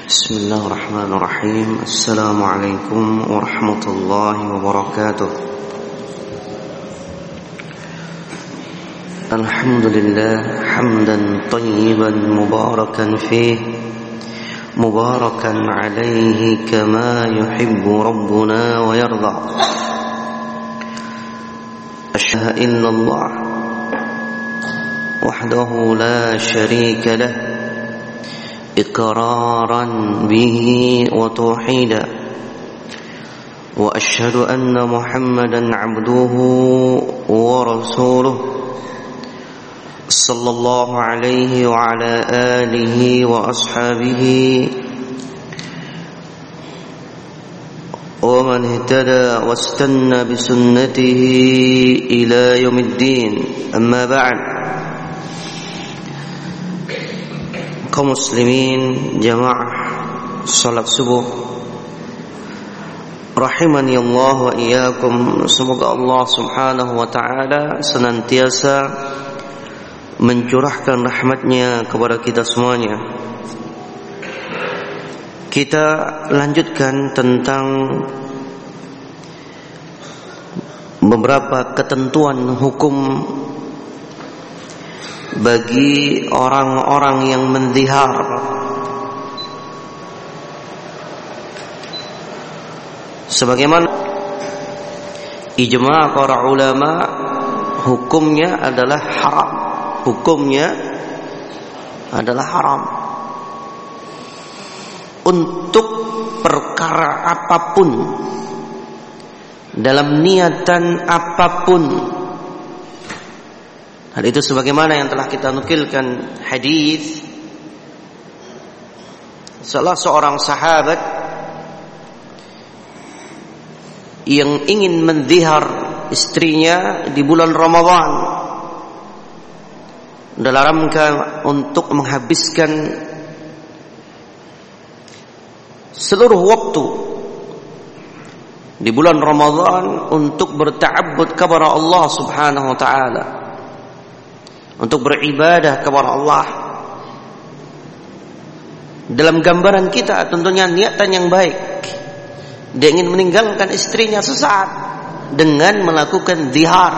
بسم الله الرحمن الرحيم. السلام عليكم ورحمة الله وبركاته. الحمد لله حمدا طيبا مباركا فيه مباركا عليه كما يحب ربنا ويرضى. أشهد أن الله وحده لا شريك له إقرارا به وتوحيدا، وأشهد أن محمدا عبده ورسوله صلى الله عليه وعلى آله وأصحابه ومن اهتدى واستنى بسنته إلى يوم الدين. أما بعد، kaum muslimin jamaah salat subuh rahimani Allah wa iyyakum. Semoga Allah Subhanahu wa taala senantiasa mencurahkan rahmatnya kepada kita semuanya. Kita lanjutkan tentang beberapa ketentuan hukum bagi orang-orang yang mendhihar. Sebagaimana ijma' para ulama, hukumnya adalah haram. Hukumnya adalah haram untuk perkara apapun, dalam niatan apapun. Hal itu sebagaimana yang telah kita nukilkan hadis salah seorang sahabat yang ingin mendhihar istrinya di bulan Ramadan dalam rangka untuk menghabiskan seluruh waktu di bulan Ramadan untuk berta'abbud kepada Allah Subhanahu wa taala, untuk beribadah kepada Allah. Dalam gambaran kita tentunya niatan yang baik, dia ingin meninggalkan istrinya sesaat dengan melakukan dhihar.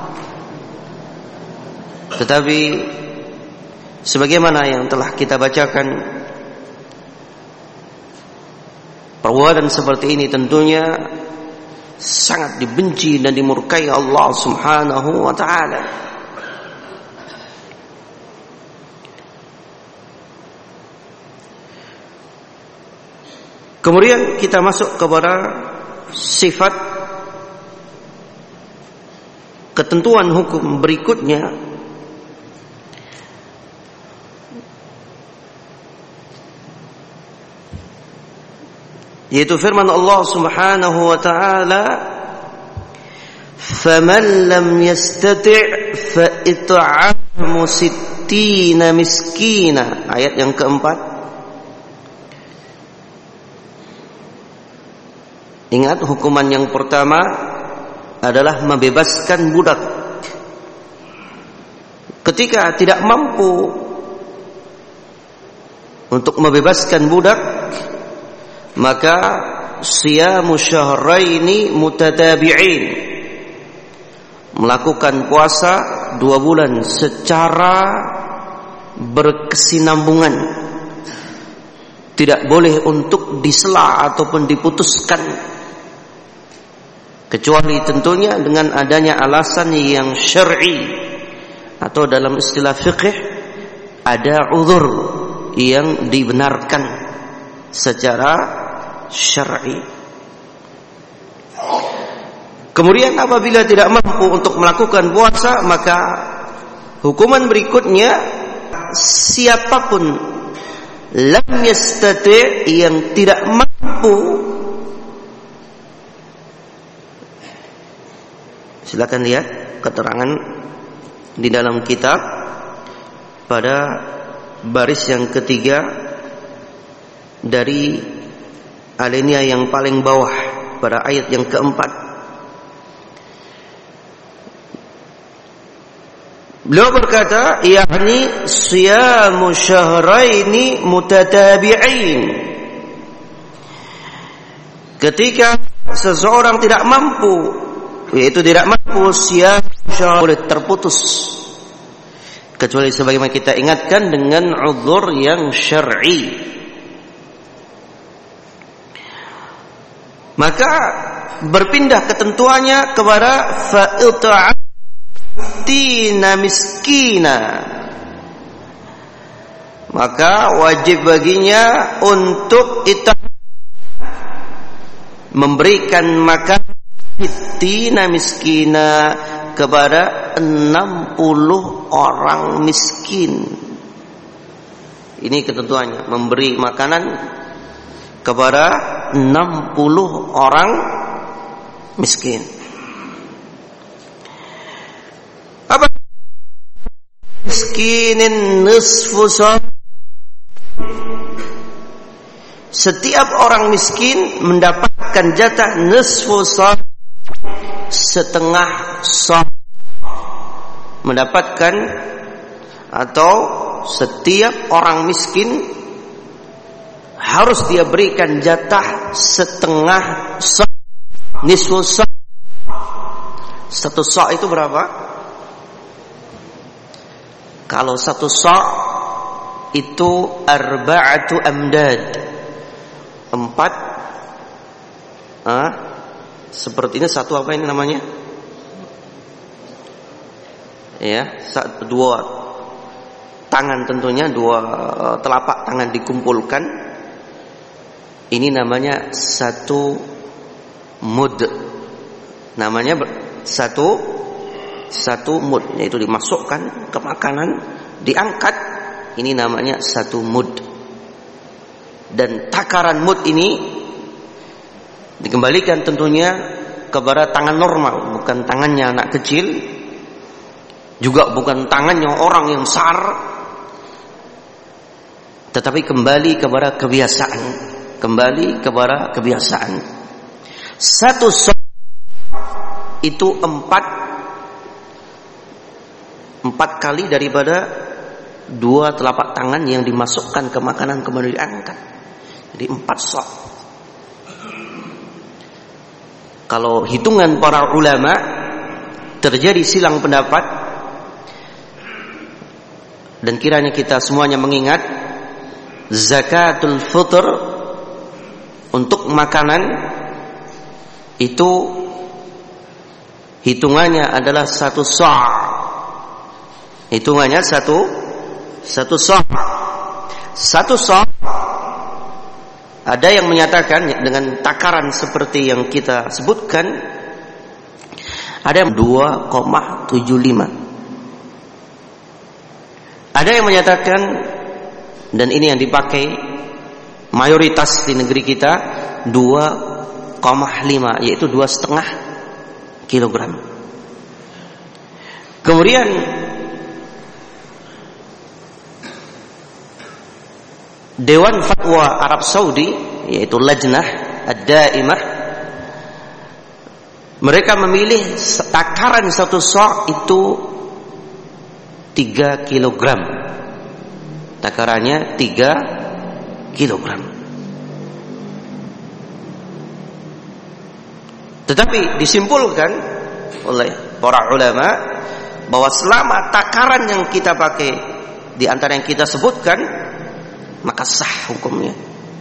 Tetapi sebagaimana yang telah kita bacakan, perbuatan seperti ini tentunya sangat dibenci dan dimurkai Allah Subhanahu wa taala. Kemudian kita masuk kepada sifat ketentuan hukum berikutnya, yaitu firman Allah Subhanahu wa taala, "Faman lam yastati' fa it'amu 60 miskina." Ayat yang keempat. Ingat, hukuman yang pertama adalah membebaskan budak. Ketika tidak mampu untuk membebaskan budak, maka siyamu syahraini mutatabi'in, melakukan puasa 2 bulan secara berkesinambungan, tidak boleh untuk disela ataupun diputuskan, kecuali tentunya dengan adanya alasan yang syar'i, atau dalam istilah fikih ada uzur yang dibenarkan secara syar'i. Kemudian apabila tidak mampu untuk melakukan puasa, maka hukuman berikutnya, siapapun lam yastati', yang tidak mampu, silakan lihat keterangan di dalam kitab pada baris yang ketiga dari alinea yang paling bawah pada ayat yang keempat. Beliau berkata, yakni siyamu syahraini mutatabi'in, Ketika seseorang tidak mampu, yaitu tidak mampu siap boleh terputus, kecuali sebagaimana kita ingatkan dengan uzur yang syar'i. Maka berpindah ketentuannya kepada fa'ilta'atina miskina, maka wajib baginya untuk memberikan makan tina miskina kepada 60 orang miskin. Ini ketentuannya, memberi makanan kepada 60 orang miskin. Apa miskinin nisfu sa'? Setiap orang miskin mendapatkan jatah nisfu sa', setengah sa'. Mendapatkan, atau setiap orang miskin harus dia berikan jatah setengah sa', nisfu sa'. Satu sa' itu berapa? Kalau satu sa' itu arba'atu amdad, 4 seperti ini, satu apa ini namanya? Ya, dua tangan tentunya, dua telapak tangan dikumpulkan. Ini namanya satu mud. Namanya satu mud, yaitu dimasukkan ke makanan, diangkat. Ini namanya satu mud. Dan takaran mud ini dikembalikan tentunya kepada tangan normal, bukan tangannya anak kecil, juga bukan tangannya orang yang besar, tetapi kembali kepada kebiasaan. Kembali kepada kebiasaan. Satu sa' itu 4 kali daripada 2 telapak tangan yang dimasukkan ke makanan kemudian diangkat. Jadi 4 sa'. Kalau hitungan para ulama terjadi silang pendapat, dan kiranya kita semuanya mengingat zakatul fitr untuk makanan itu hitungannya adalah 1 sa'. Hitungannya satu sa'. 1 sa'. Ada yang menyatakan dengan takaran seperti yang kita sebutkan, ada yang 2,75. Ada yang menyatakan, dan ini yang dipakai mayoritas di negeri kita, 2,5, yaitu 2,5 kilogram. Kemudian Dewan Fatwa Arab Saudi, yaitu Lajnah Ad-Daimah, mereka memilih takaran 1 sa' itu 3 kilogram. Takarannya 3 kilogram. Tetapi disimpulkan oleh para ulama bahwa selama takaran yang kita pakai di antara yang kita sebutkan, maka sah hukumnya.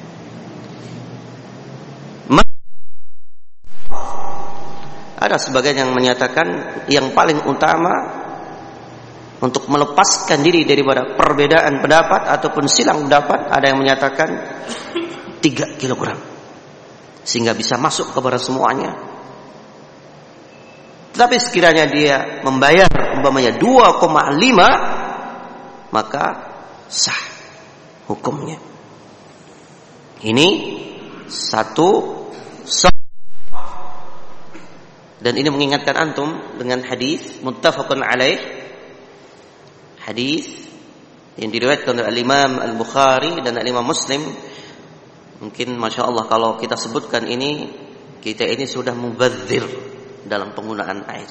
Ada sebagian yang menyatakan yang paling utama untuk melepaskan diri daripada perbedaan pendapat ataupun silang pendapat, ada yang menyatakan 3 kilogram sehingga bisa masuk kepada semuanya. Tetapi sekiranya dia membayar umpamanya 2,5, maka sah hukumnya. Ini 1 sa'. Dan ini mengingatkan antum dengan hadis muttafaqun alaih, hadis yang diriwayatkan oleh Imam Al-Bukhari dan Imam Muslim. Mungkin Masya Allah kalau kita sebutkan ini, kita ini sudah mubadzir dalam penggunaan air.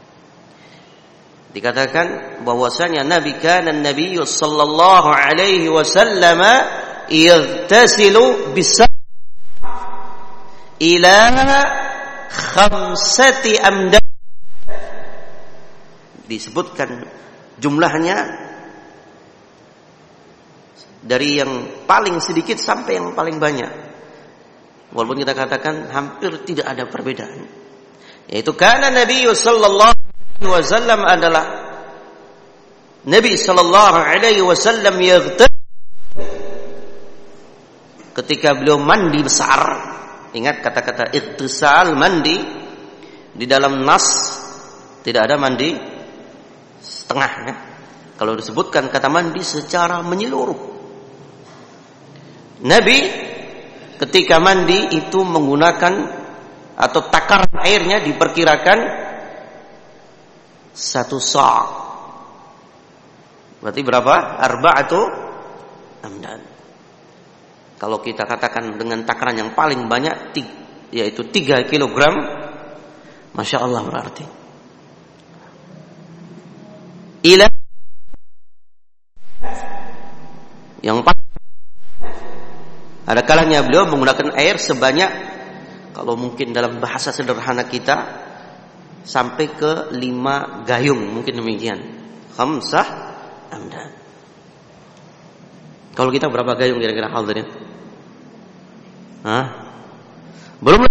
Dikatakan bahwasanya Nabi sallallahu alaihi wasallam yaghtasilu ila khamsati amdad. Disebutkan jumlahnya dari yang paling sedikit sampai yang paling banyak. Walaupun kita katakan hampir tidak ada perbedaan. Yaitu karena Nabi sallallahu alaihi wasallam adalah Nabi sallallahu alaihi wasallam ketika beliau mandi besar. Ingat kata-kata ightisal, mandi. Di dalam nas tidak ada mandi setengah ya. Kalau disebutkan kata mandi secara menyeluruh. Nabi ketika mandi itu menggunakan atau takaran airnya diperkirakan 1 sa'. Berarti berapa? Arba'atu amdan. Kalau kita katakan dengan takaran yang paling banyak yaitu 3 kilogram, Masya Allah berarti. Ila yang paling ada kalanya beliau menggunakan air sebanyak, kalau mungkin dalam bahasa sederhana kita, sampai ke 5 gayung, mungkin demikian. Khamsah amdan. Kalau kita berapa gayung kira-kira hadirin? Belum.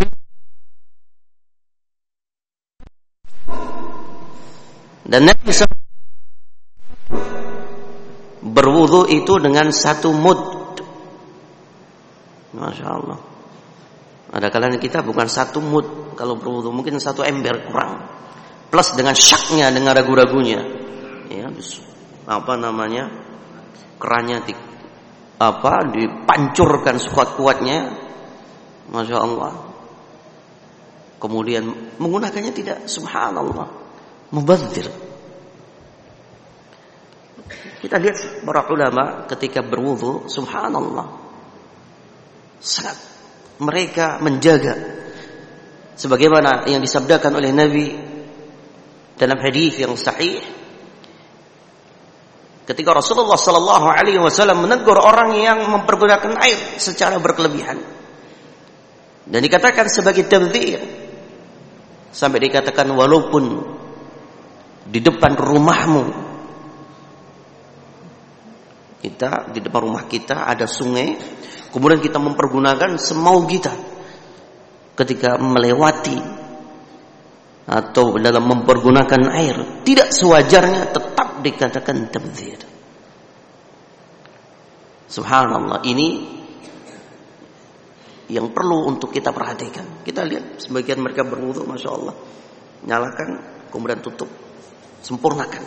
Dan Nabi berwudu itu dengan 1 mud. Masya Allah. Ada kalanya kita bukan 1 mud kalau berwudu, mungkin 1 ember kurang. Plus dengan syaknya, dengan ragu-ragunya. Ya, kerannya dipancurkan sekuat-kuatnya. Masya Allah. Kemudian menggunakannya tidak, subhanallah, mubadzir. Kita lihat para ulama ketika berwudu, subhanallah, sangat mereka menjaga sebagaimana yang disabdakan oleh Nabi dalam hadis yang sahih. Ketika Rasulullah sallallahu alaihi wasallam menegur orang yang mempergunakan air secara berkelebihan, dan dikatakan sebagai tabdzir, sampai dikatakan walaupun di depan rumahmu, di depan rumah kita ada sungai, kemudian kita mempergunakan semau kita ketika melewati atau dalam mempergunakan air, tidak sewajarnya, tetap dikatakan tabdzir. Subhanallah, ini yang perlu untuk kita perhatikan. Kita lihat sebagian mereka berwudu, Masya Allah, nyalakan kemudian tutup, sempurnakan.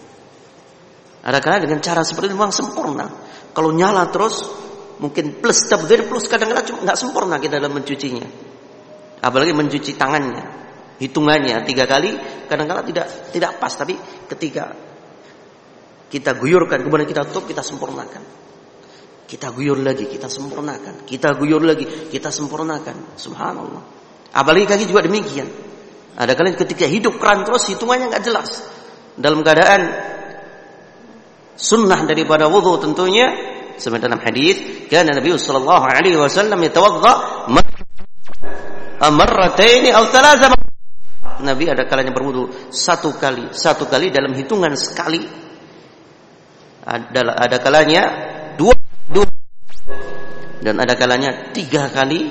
Ada dengan cara seperti itu memang sempurna. Kalau nyala terus mungkin plus tabdzir plus, kadang-kadang nggak sempurna kita dalam mencucinya. Apalagi mencuci tangannya, hitungannya 3 kali, kadang-kadang tidak pas. Tapi ketika kita guyurkan kemudian kita tutup, kita sempurnakan. Kita guyur lagi, kita sempurnakan. Kita guyur lagi, kita sempurnakan. Subhanallah. Apalagi kaki juga demikian. Ada kali ketika hidup keran terus, hitungannya nggak jelas. Dalam keadaan sunnah daripada wudu tentunya, seperti dalam hadis, kana Nabi sallallahu alaihi wasallam yatawadda marrataini aw thalatha. Nabi ada kalanya berwudu 1 kali dalam hitungan sekali. Ada kalanya 2 dan ada kalanya 3 kali.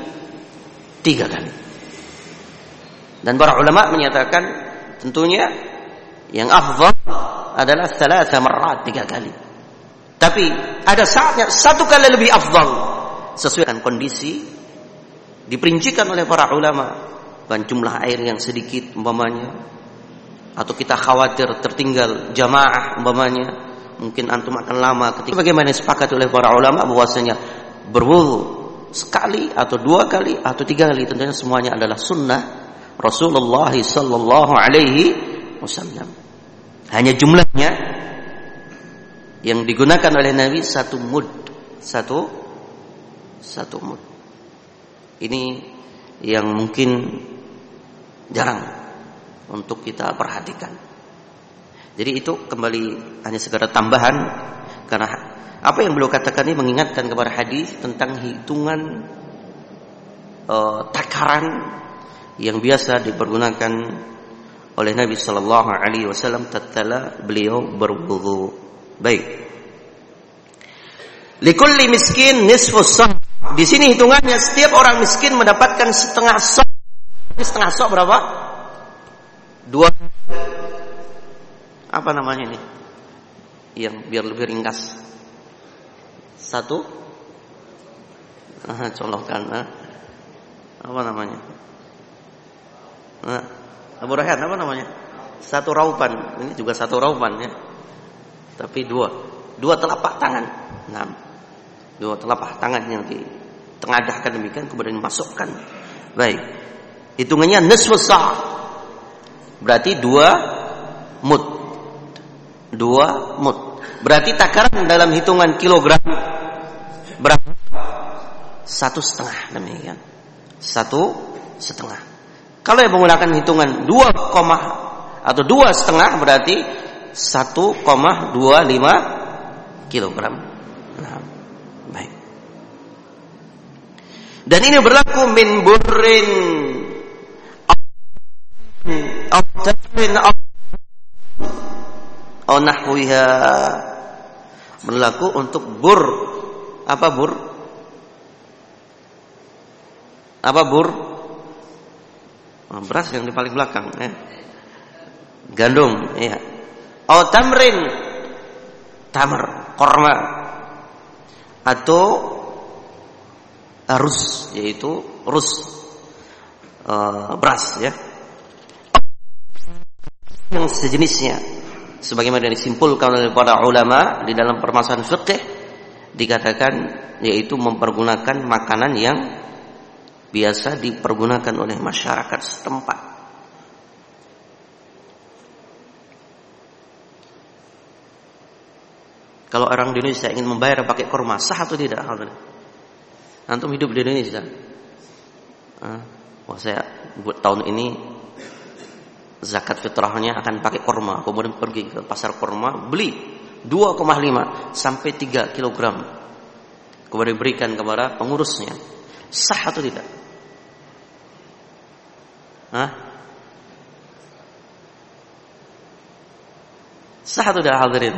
Dan para ulama menyatakan tentunya yang afdal adalah 3 marrat, 3 kali. Tapi ada saatnya 1 kali lebih afdal sesuai dengan kondisi. Diperincikan oleh para ulama, bukan jumlah air yang sedikit umpamanya, atau kita khawatir tertinggal jamaah umpamanya, mungkin antum akan lama. Ketika bagaimana disepakati oleh para ulama bahwasanya berwudu sekali atau 2 kali atau 3 kali, tentunya semuanya adalah sunnah Rasulullah sallallahu alaihi wasallam. Hanya jumlahnya yang digunakan oleh Nabi 1 mud, 1 mud. Ini yang mungkin jarang untuk kita perhatikan. Jadi itu kembali hanya sekedar tambahan, karena apa yang beliau katakan ini mengingatkan kepada hadis tentang hitungan takaran yang biasa dipergunakan oleh Nabi sallallahu alaihi wasallam tatkala beliau berwudu. Baik. Likulli miskin nisfus sa'. Di sini hitungannya setiap orang miskin mendapatkan setengah sa'. Setengah sa' berapa? 2. Apa namanya ini? Yang biar lebih ringkas. 1. Colokkan. Apa namanya? Abu Rayhan, apa namanya? 1 raupan. Ini juga 1 raupan ya. Tapi 2 telapak tangan. 2 telapak tangan yang ditengadahkan demikian kemudian dimasukkan. Baik. Hitungannya nisfu sa'. Berarti 2 mud. 2 mud. Berarti takaran dalam hitungan kilogram berapa? 1,5 demikian. 1,5. Kalau yang menggunakan hitungan 2, atau 2,5 berarti 1,25 kilogram. Nah, baik. Dan ini berlaku min burrin atau nahwiha. Berlaku untuk bur. Apa bur? Apa bur? Beras yang di paling belakang ya. Gandum ya. Atau tamrin, tamar, korma, atau rus, yaitu rus, beras ya, yang sejenisnya. Sebagaimana disimpulkan oleh para ulama di dalam permasalahan fikih, dikatakan yaitu mempergunakan makanan yang biasa dipergunakan oleh masyarakat setempat. Kalau orang di Indonesia ingin membayar pakai kurma, sah atau tidak? Antum hidup di Indonesia. Wah, saya buat tahun ini zakat fitrahnya akan pakai kurma. Kemudian pergi ke pasar kurma, beli 2,5 sampai 3 kilogram. Kemudian berikan kepada pengurusnya. Sah atau tidak? Sah atau tidak hadirin?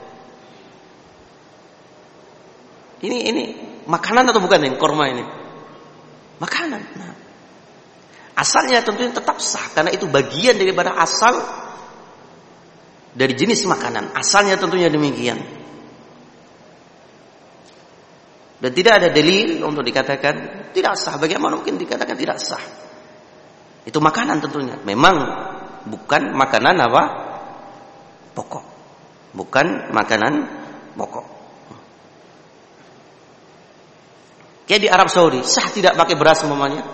Ini makanan atau bukan ini kurma ini? Makanan. Nah, asalnya tentunya tetap sah karena itu bagian daripada asal dari jenis makanan. Asalnya tentunya demikian. Dan tidak ada dalil untuk dikatakan tidak sah. Bagaimana mungkin dikatakan tidak sah? Itu makanan tentunya. Memang bukan makanan apa? Pokok. Bukan makanan pokok. Kayak di Arab Saudi, sah tidak pakai beras umpamanya?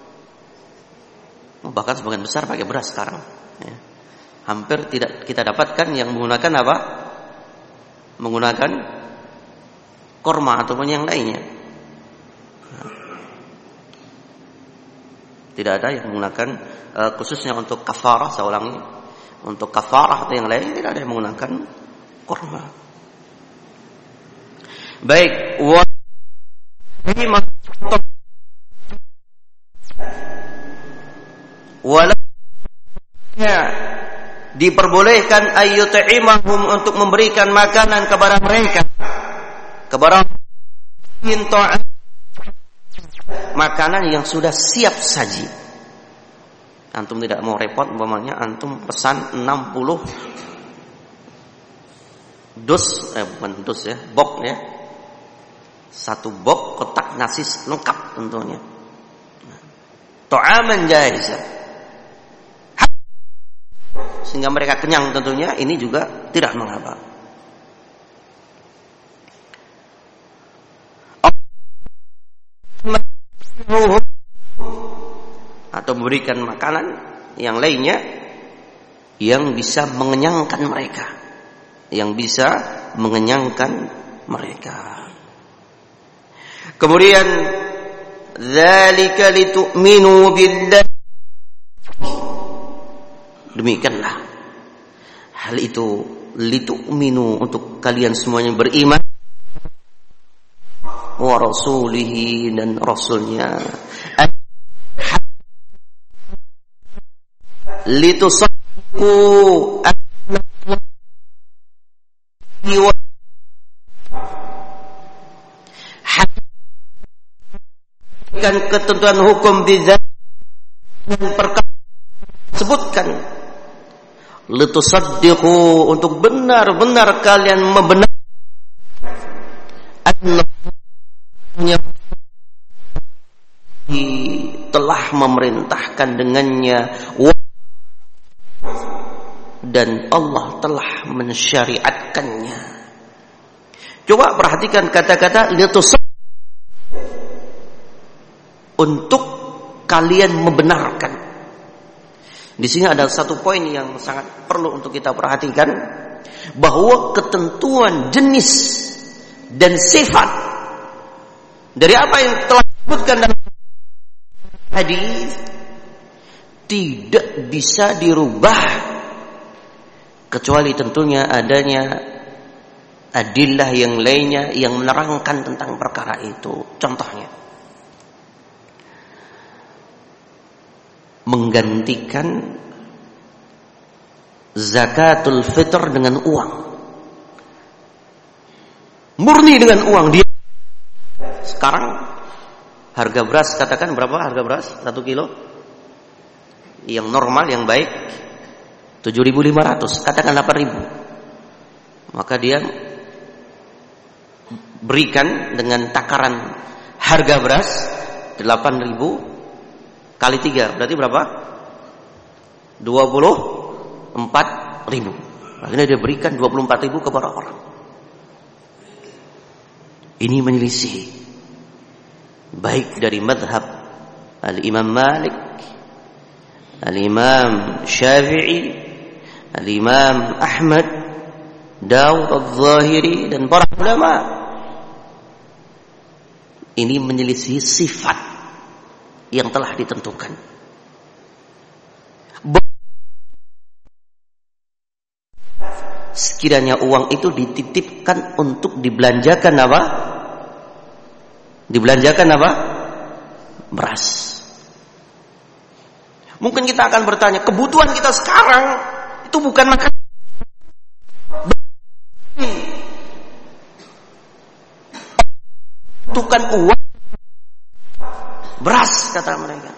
Bahkan sebagian besar pakai beras sekarang. Ya. Hampir tidak kita dapatkan yang menggunakan apa? Menggunakan korma ataupun yang lainnya. Tidak ada yang menggunakan khususnya untuk kafarah, saya ulangi, untuk kafarah atau yang lain tidak ada yang menggunakan korma. Baik, diperbolehkan ayyut'imahum untuk memberikan makanan kepada mereka, kepada makanan yang sudah siap saji. Antum tidak mau repot, umpamanya antum pesan 60 box ya. 1 box kotak nasi lengkap tentunya. Ta'aman jahizah. Sehingga mereka kenyang tentunya, ini juga tidak mengapa. Atau memberikan makanan yang lainnya yang bisa mengenyangkan mereka, yang bisa mengenyangkan mereka. Kemudian dzalika litu'minu billah, demikianlah hal itu litu'minu untuk kalian semuanya beriman wa rasulihi dan rasulnya litusaddiqu kan ketentuan hukum bidzat perkara sebutkan litusaddiqu untuk benar-benar kalian membenarkan telah memerintahkan dengannya dan Allah telah mensyariatkannya. Coba perhatikan kata-kata untuk kalian membenarkan. Di sini ada satu poin yang sangat perlu untuk kita perhatikan, bahwa ketentuan jenis dan sifat dari apa yang telah disebutkan dalam hadis tidak bisa dirubah kecuali tentunya adanya adillah yang lainnya yang menerangkan tentang perkara itu. Contohnya, menggantikan zakatul fitr dengan uang, murni dengan uang. Dia sekarang harga beras, katakan berapa harga beras 1 kilo yang normal, yang baik 7.500, katakan 8.000, maka dia berikan dengan takaran harga beras 8.000 kali 3 berarti berapa? 24.000. Akhirnya dia berikan 24.000 kepada orang. Ini menyelisih baik dari madhab Al-Imam Malik, Al-Imam Syafi'i, Al-Imam Ahmad, Daud Al-Zahiri dan para ulama. Ini menyelisih sifat yang telah ditentukan. Sekiranya uang itu dititipkan untuk dibelanjakan apa? Dibelanjakan apa? Beras. Mungkin kita akan bertanya, kebutuhan kita sekarang itu bukan makan. Bukan uang, beras, kata mereka.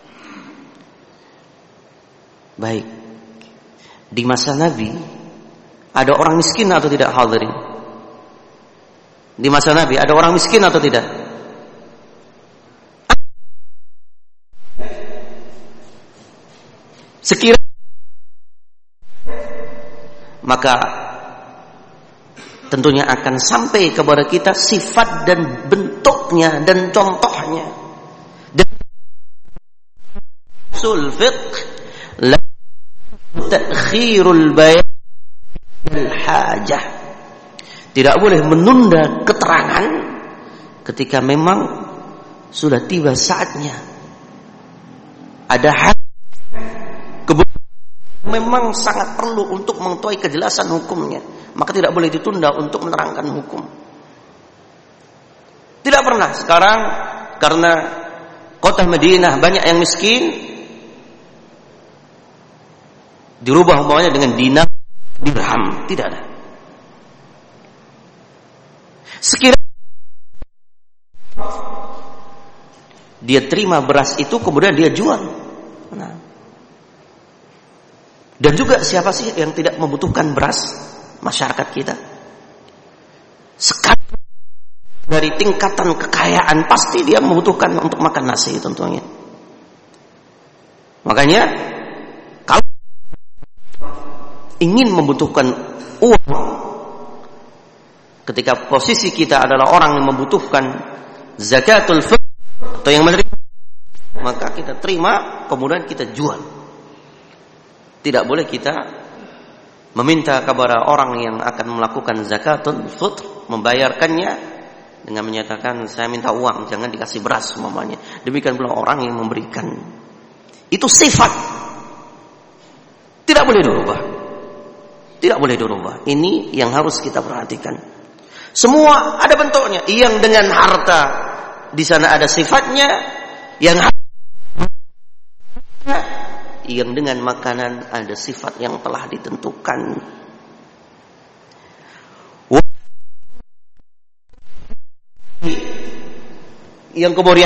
Baik. Di masa Nabi ada orang miskin atau tidak, hadirin? Di masa Nabi ada orang miskin atau tidak? Sekiranya maka tentunya akan sampai kepada kita sifat dan bentuknya dan contohnya. Dan usul fiqh la ta'khirul bayan al-hajah. Tidak boleh menunda keterangan ketika memang sudah tiba saatnya. Ada hal memang sangat perlu untuk mengetahui kejelasan hukumnya, maka tidak boleh ditunda untuk menerangkan hukum. Tidak pernah sekarang karena kota Madinah banyak yang miskin dirubah umpamanya dengan dinar, dirham, tidak ada. Sekiranya dia terima beras itu kemudian dia jual. Nah. Dan juga siapa sih yang tidak membutuhkan beras? Masyarakat kita. Sekali dari tingkatan kekayaan pasti dia membutuhkan untuk makan nasi tentunya. Makanya kalau ingin membutuhkan uang, ketika posisi kita adalah orang yang membutuhkan zakatul fitr atau yang menerima, maka kita terima kemudian kita jual. Tidak boleh kita meminta kepada orang yang akan melakukan zakatul fitr membayarkannya dengan menyatakan saya minta uang, jangan dikasih beras umpamanya. Demikian pula orang yang memberikan. Itu sifat. Tidak boleh dirubah. Tidak boleh dirubah. Ini yang harus kita perhatikan. Semua ada bentuknya. Yang dengan harta di sana ada sifatnya, yang yang dengan makanan ada sifat yang telah ditentukan. Yang kemudian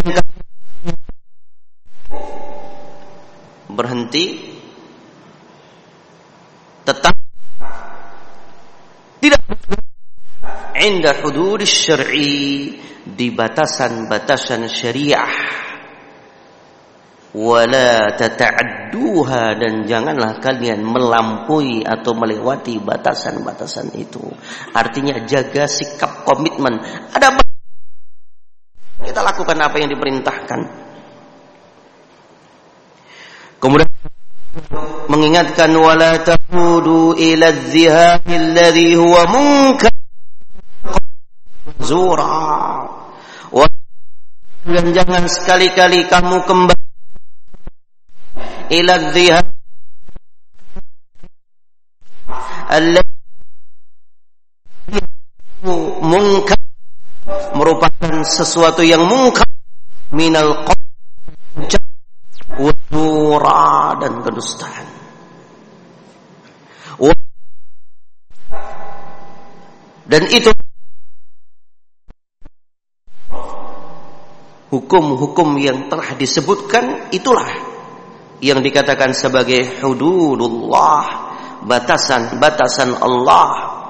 berhenti tetap tidak inda hudud syar'i, di batasan-batasan syariah, wala tata'adduha, dan janganlah kalian melampaui atau melewati batasan-batasan itu. Artinya jaga sikap komitmen. Ada kita lakukan apa yang diperintahkan. Kemudian mengingatkan wala tahudu ila adh-dhihab alladhi huwa munkar zura, dan jangan sekali-kali kamu kembali ila adh-dhihab alladhi munkar, merupakan sesuatu yang munkar, minal qadj wa zura, dan kedustaan. Dan itu hukum-hukum yang telah disebutkan, itulah yang dikatakan sebagai hududullah, batasan-batasan Allah.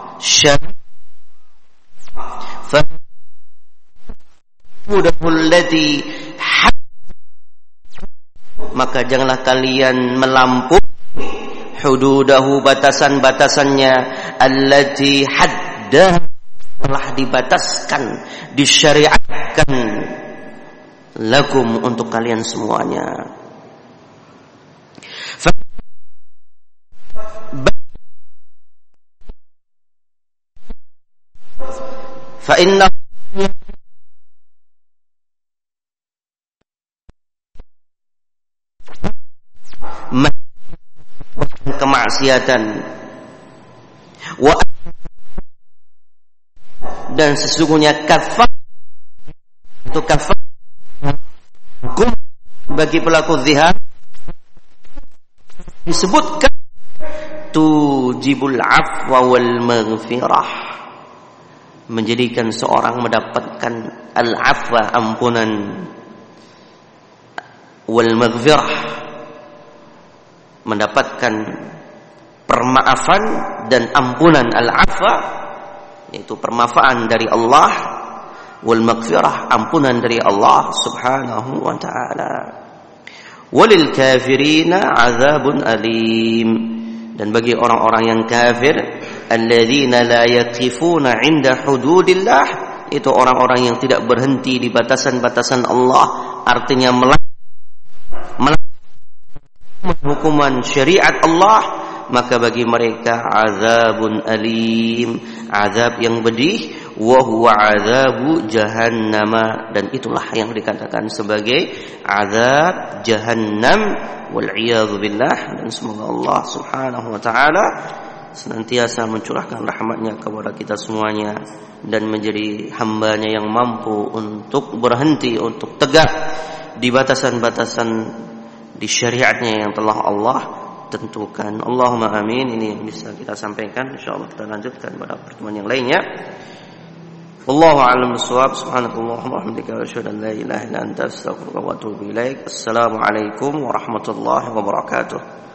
Maka janganlah kalian melampaui hududahu, batasan-batasannya, allati haddah, telah dibataskan, disyariatkan, lakum, untuk kalian semuanya. Fa inna kemaksiatan, dan sesungguhnya kafar itu kafar bagi pelaku zihar disebutkan tujibul afwa wal maghfirah, menjadikan seorang mendapatkan al-afwa, ampunan, wal maghfirah, mendapatkan permaafan dan ampunan. Al-afwa yaitu permaafan dari Allah, wal maghfirah, ampunan dari Allah subhanahu wa ta'ala. Walil kafirina azabun alim, dan bagi orang-orang yang kafir, alladzina la yaqifuna 'inda hududillah, itu orang-orang yang tidak berhenti di batasan-batasan Allah, artinya hukuman syariat Allah, maka bagi mereka azabun alim, azab yang pedih, wa huwa azabu jahannam, dan itulah yang dikatakan sebagai azab jahannam, wal iyadzu billah. Dan semoga Allah subhanahu wa ta'ala senantiasa mencurahkan rahmatnya kepada kita semuanya, dan menjadi hambanya yang mampu untuk berhenti, untuk tegak di batasan-batasan di syariatnya yang telah Allah tentukan. Allahumma amin. Ini yang bisa kita sampaikan. InsyaAllah kita lanjutkan pada pertemuan yang lainnya. Wallahu a'lam bishawab. Subhanakallahumma wa bihamdika, asyhadu an la ilaha illa anta, astaghfiruka wa atubu ilaik. Assalamualaikum warahmatullahi wabarakatuh.